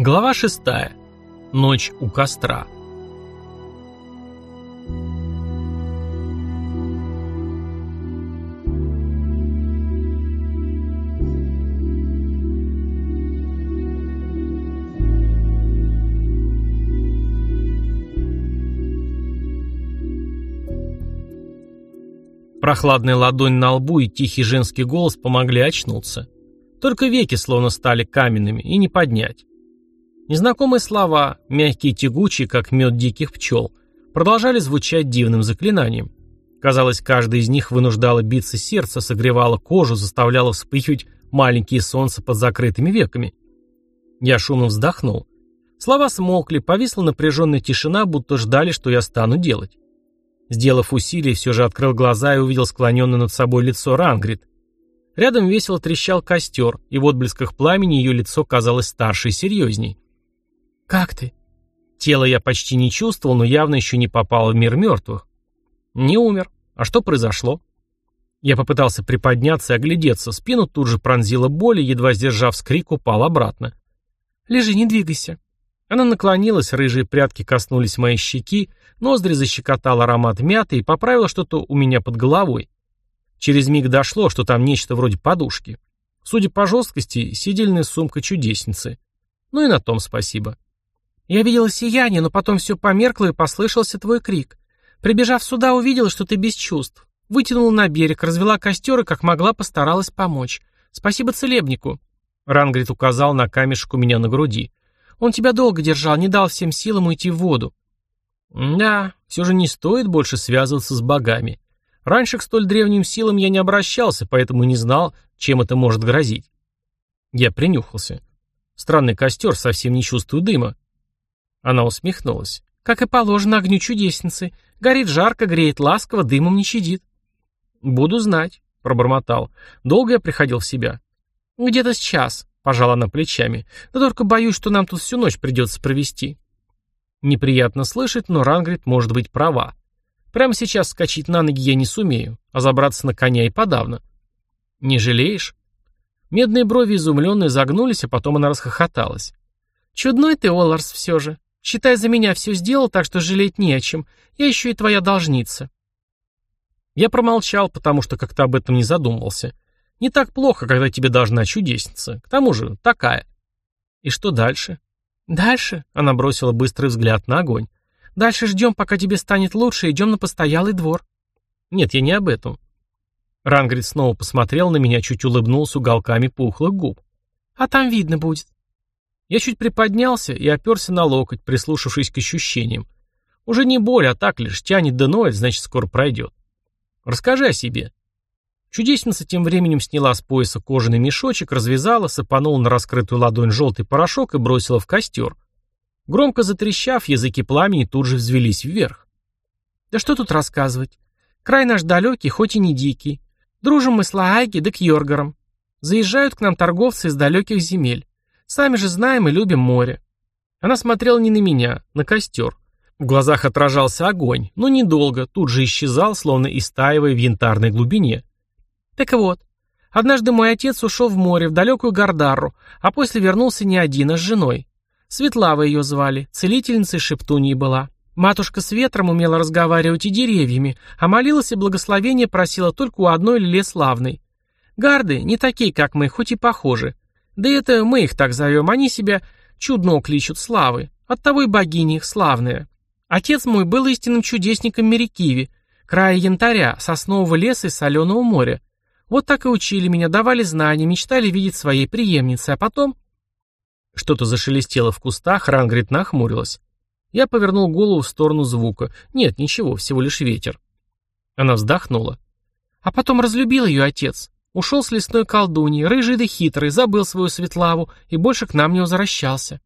Глава 6. Ночь у костра. Прохладная ладонь на лбу и тихий женский голос помогли очнуться. Только веки словно стали каменными, и не поднять. Незнакомые слова, мягкие и тягучие, как мед диких пчел, продолжали звучать дивным заклинанием. Казалось, каждая из них вынуждала биться сердце, согревала кожу, заставляла вспыхивать маленькие солнца под закрытыми веками. Я шумно вздохнул. Слова смолкли, повисла напряженная тишина, будто ждали, что я стану делать. Сделав усилие, все же открыл глаза и увидел склоненное над собой лицо Рангрид. Рядом весело трещал костер, и в отблесках пламени ее лицо казалось старше и серьезней. «Как ты?» Тело я почти не чувствовал, но явно еще не попало в мир мертвых. «Не умер. А что произошло?» Я попытался приподняться и оглядеться, спину тут же пронзила боль, и, едва сдержав вскрик, упал обратно. «Лежи, не двигайся». Она наклонилась, рыжие прядки коснулись моей щеки, ноздри защекотал аромат мяты и поправила что-то у меня под головой. Через миг дошло, что там нечто вроде подушки. Судя по жесткости, сидельная сумка чудесницы. Ну и на том спасибо. Я видела сияние, но потом все померкло и послышался твой крик. Прибежав сюда, увидела, что ты без чувств. Вытянула на берег, развела костер и как могла постаралась помочь. Спасибо целебнику. Рангрид указал на камешек у меня на груди. Он тебя долго держал, не дал всем силам уйти в воду. Да, все же не стоит больше связываться с богами. Раньше к столь древним силам я не обращался, поэтому не знал, чем это может грозить. Я принюхался. Странный костер, совсем не чувствую дыма. Она усмехнулась. Как и положено огню чудесницы. Горит жарко, греет ласково, дымом не щадит. Буду знать, пробормотал. Долго я приходил в себя. Где-то с час, пожала она плечами. Да только боюсь, что нам тут всю ночь придется провести. Неприятно слышать, но Рангрид может быть права. Прямо сейчас вскочить на ноги я не сумею, а забраться на коня и подавно. Не жалеешь? Медные брови изумленно загнулись, а потом она расхохоталась. Чудной ты, Олларс, все же. Считай, за меня все сделал, так что жалеть не о чем. Я еще и твоя должница. Я промолчал, потому что как-то об этом не задумывался. Не так плохо, когда тебе должна чудесница. К тому же, такая. И что дальше? Дальше? Она бросила быстрый взгляд на огонь. Дальше ждем, пока тебе станет лучше, идем на постоялый двор. Нет, я не об этом. Рангрид снова посмотрел на меня, чуть улыбнулся уголками пухлых губ. А там видно будет. Я чуть приподнялся и оперся на локоть, прислушавшись к ощущениям. Уже не боль, а так лишь тянет да ноет, значит, скоро пройдет. Расскажи о себе. Чудесница тем временем сняла с пояса кожаный мешочек, развязала, сыпанула на раскрытую ладонь желтый порошок и бросила в костер. Громко затрещав, языки пламени тут же взвелись вверх. Да что тут рассказывать? Край наш далекий, хоть и не дикий. Дружим мы с Лааги да Кьоргаром. Заезжают к нам торговцы из далеких земель. Сами же знаем и любим море. Она смотрела не на меня, на костер. В глазах отражался огонь, но недолго, тут же исчезал, словно истаивая в янтарной глубине. Так вот, однажды мой отец ушел в море, в далекую Гардарру, а после вернулся не один, а с женой. Светлава ее звали, целительницей шептуньей была. Матушка с ветром умела разговаривать и деревьями, а молилась и благословения просила только у одной Лиле Славной. Гарды не такие, как мы, хоть и похожи. Да это мы их так зовем, они себя чудно кличут славы. Оттого и богиня их славная. Отец мой был истинным чудесником Мерекиви, края янтаря, соснового леса и соленого моря. Вот так и учили меня, давали знания, мечтали видеть своей преемницы, а потом... Что-то зашелестело в кустах, Рангрид нахмурилась. Я повернул голову в сторону звука. Нет, ничего, всего лишь ветер. Она вздохнула. А потом разлюбил ее отец. Ушел с лесной колдуньей, рыжий да хитрый, забыл свою Светлаву и больше к нам не возвращался.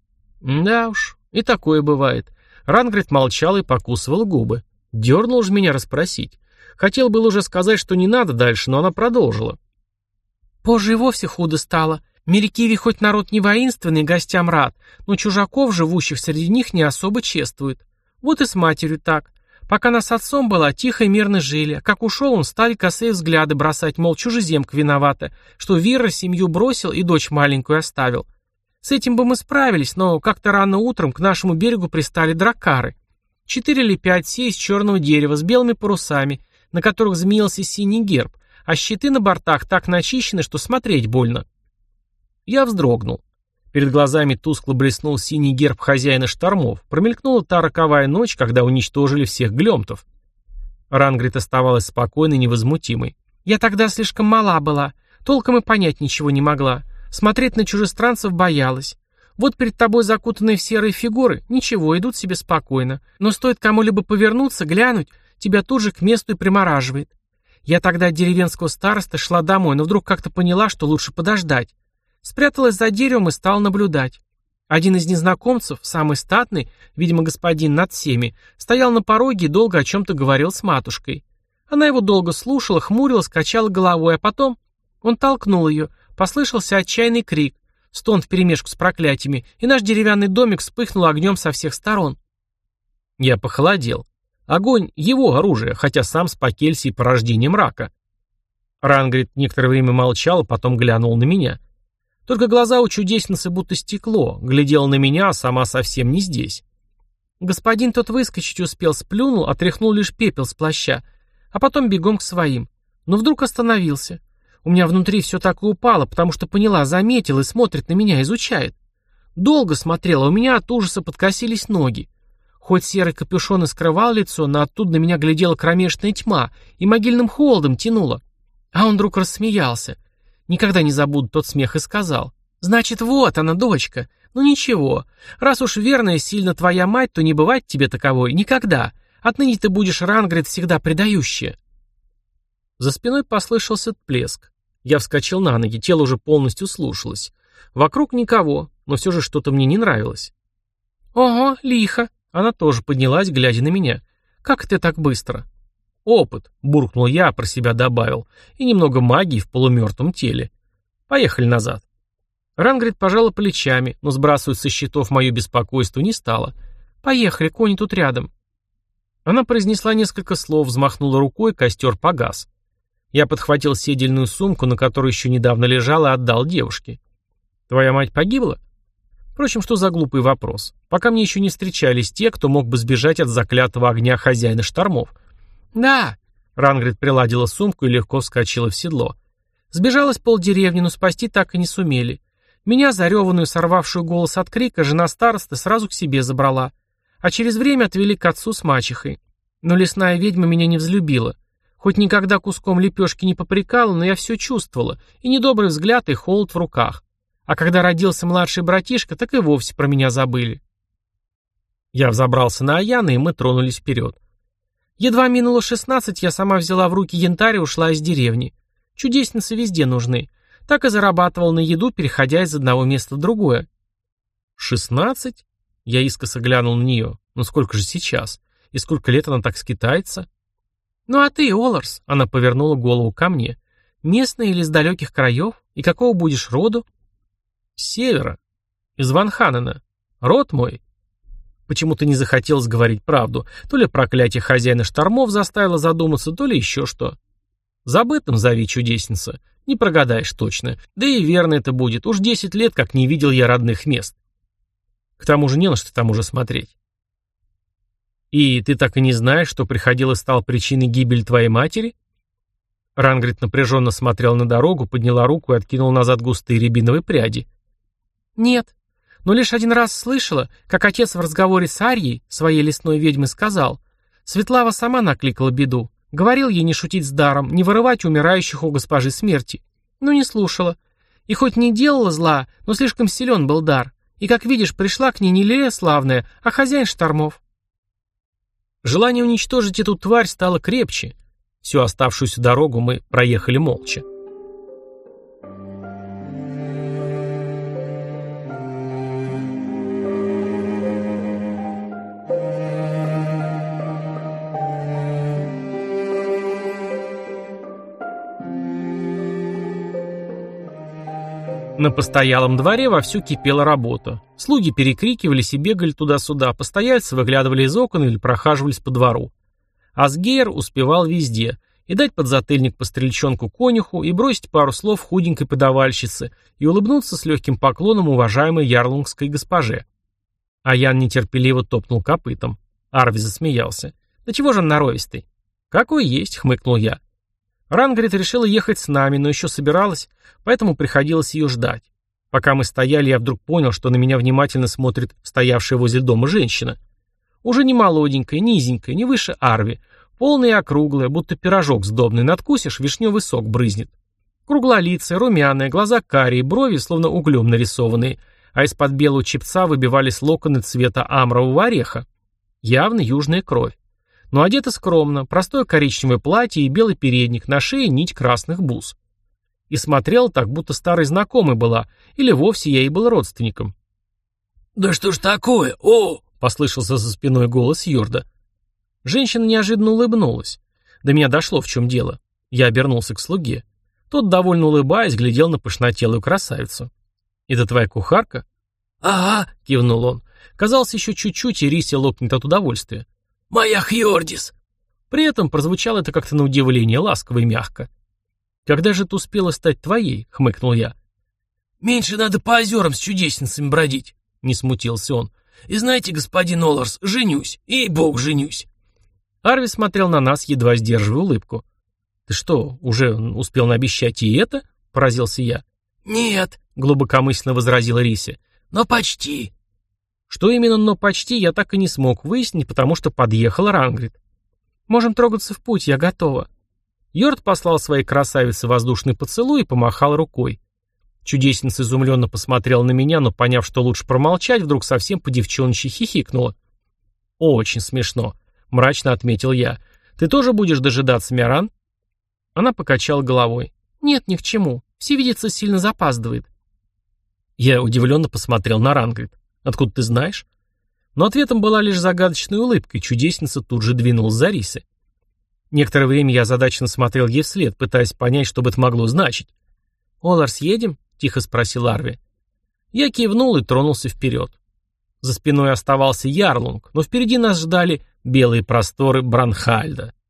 Да уж, и такое бывает. Рангрид молчал и покусывал губы. Дернул же меня расспросить. Хотел было уже сказать, что не надо дальше, но она продолжила. Позже и вовсе худо стало. Мерекиви хоть народ не воинственный, гостям рад, но чужаков, живущих среди них, не особо чествует. Вот и с матерью так. Пока она с отцом была, тихо и мирно жили, а как ушел, он стали косые взгляды бросать, мол, чужеземка виновата, что Вира семью бросил и дочь маленькую оставил. С этим бы мы справились, но как-то рано утром к нашему берегу пристали драккары. 4 или 5 сей из черного дерева с белыми парусами, на которых змеился синий герб, а щиты на бортах так начищены, что смотреть больно. Я вздрогнул. Перед глазами тускло блеснул синий герб хозяина штормов. Промелькнула та роковая ночь, когда уничтожили всех глемтов. Рангрид оставалась спокойной и невозмутимой. «Я тогда слишком мала была. Толком и понять ничего не могла. Смотреть на чужестранцев боялась. Вот перед тобой закутанные в серые фигуры, ничего, идут себе спокойно. Но стоит кому-либо повернуться, глянуть, тебя тут же к месту и примораживает. Я тогда от деревенского староста шла домой, но вдруг как-то поняла, что лучше подождать. Спряталась за деревом и стала наблюдать. Один из незнакомцев, самый статный, видимо, господин над всеми, стоял на пороге и долго о чем-то говорил с матушкой. Она его долго слушала, хмурилась, качала головой, а потом он толкнул ее, послышался отчаянный крик, стон вперемешку с проклятиями, и наш деревянный домик вспыхнул огнем со всех сторон. Я похолодел. Огонь — его оружие, хотя сам с Покельсией порождение мрака. Рангрид некоторое время молчал, а потом глянул на меня. Только глаза у чудесницы будто стекло, глядела на меня, а сама совсем не здесь. Господин тот выскочить успел, сплюнул, отряхнул лишь пепел с плаща, а потом бегом к своим. Но вдруг остановился. У меня внутри все так и упало, потому что поняла, заметил и смотрит на меня, изучает. Долго смотрела, у меня от ужаса подкосились ноги. Хоть серый капюшон и скрывал лицо, но оттуда на меня глядела кромешная тьма и могильным холодом тянула. А он вдруг рассмеялся. Никогда не забуду тот смех и сказал: «Значит, вот она, дочка. Ну ничего, раз уж верная сильно твоя мать, то не бывать тебе таковой никогда. Отныне ты будешь, Рангрид, всегда предающая». За спиной послышался плеск. Я вскочил на ноги, тело уже полностью слушалось. Вокруг никого, но все же что-то мне не нравилось. «Ого, лихо!» Она тоже поднялась, глядя на меня. «Как ты так быстро?» «Опыт», — буркнул я, а про себя добавил. «И немного магии в полумертвом теле. Поехали назад». Рангрид пожала плечами, но сбрасывать со счетов мое беспокойство не стала. «Поехали, кони тут рядом». Она произнесла несколько слов, взмахнула рукой, костер погас. Я подхватил седельную сумку, на которой еще недавно лежал, и отдал девушке. «Твоя мать погибла?» Впрочем, что за глупый вопрос? Пока мне еще не встречались те, кто мог бы сбежать от заклятого огня хозяина штормов. «Да», — Рангрид приладила сумку и легко вскочила в седло. «Сбежалась полдеревни, но спасти так и не сумели. Меня, зареванную, сорвавшую голос от крика, жена старосты сразу к себе забрала, а через время отвели к отцу с мачехой. Но лесная ведьма меня не взлюбила. Хоть никогда куском лепешки не попрекала, но я все чувствовала, и недобрый взгляд, и холод в руках. А когда родился младший братишка, так и вовсе про меня забыли». Я взобрался на Аяна, и мы тронулись вперед. Едва минуло 16, я сама взяла в руки янтарь и ушла из деревни. Чудесницы везде нужны. Так и зарабатывал на еду, переходя из одного места в другое. 16? Я искоса глянул на нее. Ну сколько же сейчас? И сколько лет она так скитается? «Ну а ты, Оларс?» Она повернула голову ко мне. «Местный или из далеких краев? И какого будешь роду?» «С севера. Из Ванханена. Род мой». Почему-то не захотелось говорить правду. То ли проклятие хозяина штормов заставило задуматься, то ли еще что. «Забытым зови, чудесница. Не прогадаешь точно. Да и верно это будет. Уж 10 лет, как не видел я родных мест. К тому же не на что там уже смотреть». «И ты так и не знаешь, что приходил и стал причиной гибели твоей матери?» Рангрид напряженно смотрел на дорогу, подняла руку и откинула назад густые рябиновые пряди. «Нет, но лишь один раз слышала, как отец в разговоре с Арьей, своей лесной ведьмой, сказал: Светлава сама накликала беду. Говорил ей не шутить с даром, не вырывать умирающих у госпожи смерти. Но не слушала. И хоть не делала зла, но слишком силен был дар. И, как видишь, пришла к ней не Лилия славная, а хозяин штормов». Желание уничтожить эту тварь стало крепче. Всю оставшуюся дорогу мы проехали молча. На постоялом дворе вовсю кипела работа. Слуги перекрикивались и бегали туда-сюда, постояльцы выглядывали из окон или прохаживались по двору. Асгейр успевал везде, и дать подзатыльник по стрельчонку конюху, и бросить пару слов худенькой подавальщице, и улыбнуться с легким поклоном уважаемой ярлунгской госпоже. А Ян нетерпеливо топнул копытом. Арви засмеялся. «Да чего же он норовистый?» «Какой есть», — хмыкнул я. Рангрид решила ехать с нами, но еще собиралась, поэтому приходилось ее ждать. Пока мы стояли, я вдруг понял, что на меня внимательно смотрит стоявшая возле дома женщина. Уже не молоденькая, низенькая, не выше Арви, полная и округлая, будто пирожок сдобный, надкусишь, вишневый сок брызнет. Круглолицая, румяная, глаза карие, брови словно углем нарисованные, а из-под белого чепца выбивались локоны цвета амрового ореха. Явно южная кровь. Но одета скромно, простое коричневое платье и белый передник, на шее нить красных бус. И смотрела так, будто старой знакомой была, или вовсе я ей был родственником. «Да что ж такое? О!» — послышался за спиной голос Йорда. Женщина неожиданно улыбнулась. До меня дошло, в чем дело. Я обернулся к слуге. Тот, довольно улыбаясь, глядел на пышнотелую красавицу. «Это твоя кухарка?» «Ага», — кивнул он. Казалось, еще чуть-чуть, и Риси лопнет от удовольствия. «Моя Хьордис!» При этом прозвучало это как-то на удивление ласково и мягко. «Когда же ты успела стать твоей?» — хмыкнул я. «Меньше надо по озерам с чудесницами бродить», — не смутился он. «И знаете, господин Олларс, женюсь. Ей-бог, женюсь». Арви смотрел на нас, едва сдерживая улыбку. «Ты что, уже успел наобещать и это?» — поразился я. «Нет», — глубокомысленно возразила Риси. «Но почти». Что именно «но почти» я так и не смог выяснить, потому что подъехал Рангрид. «Можем трогаться в путь, я готова». Йорд послал своей красавице воздушный поцелуй и помахал рукой. Чудесница изумленно посмотрела на меня, но, поняв, что лучше промолчать, вдруг совсем по-девчоночи хихикнула. «Очень смешно», — мрачно отметил я. «Ты тоже будешь дожидаться, Миаран?» Она покачала головой. «Нет, ни к чему. Всевидица сильно запаздывает». Я удивленно посмотрел на Рангрид. «Откуда ты знаешь?» Но ответом была лишь загадочная улыбка, и чудесница тут же двинулась за Рисы. Некоторое время я озадаченно смотрел ей вслед, пытаясь понять, что бы это могло значить. «Оларс, едем?» — тихо спросил Арви. Я кивнул и тронулся вперед. За спиной оставался Ярлунг, но впереди нас ждали белые просторы Бранхальда.